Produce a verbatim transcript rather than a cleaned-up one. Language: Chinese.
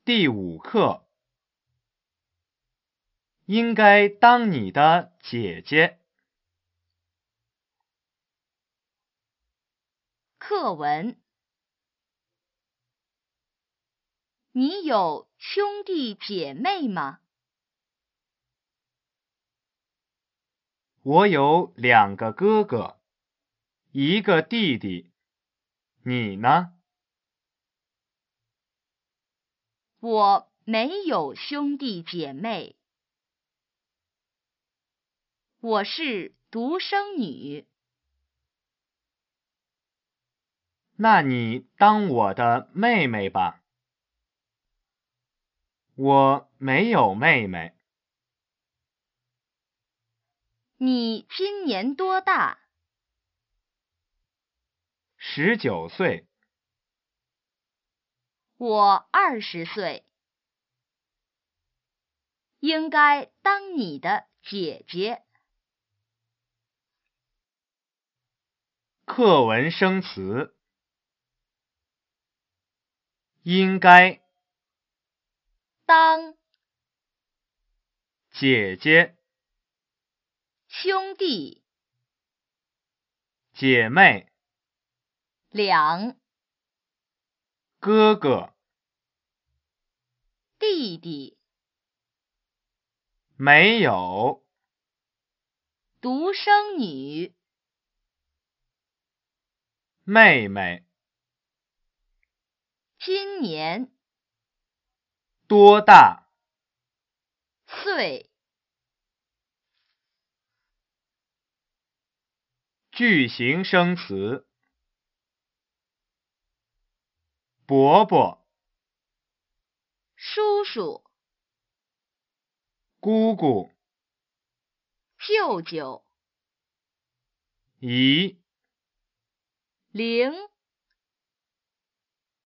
第五课，应该当你的姐姐。 课文：你有兄弟姐妹吗？ 我有两个哥哥，一个弟弟。你呢？ 我没有兄弟姐妹，我是独生女。 那你当我的妹妹吧。我没有妹妹。 你今年多大？ 十九岁。 我二十岁，应该当你的姐姐。 课文生词：应该、 当、 姐姐、 兄弟、 姐妹、 两、 哥哥、 弟弟、 没有、 独生女、 妹妹。 今年、 多大？ 岁。 句型生词：伯伯、 叔叔、 姑姑、 舅舅、 姨。 零。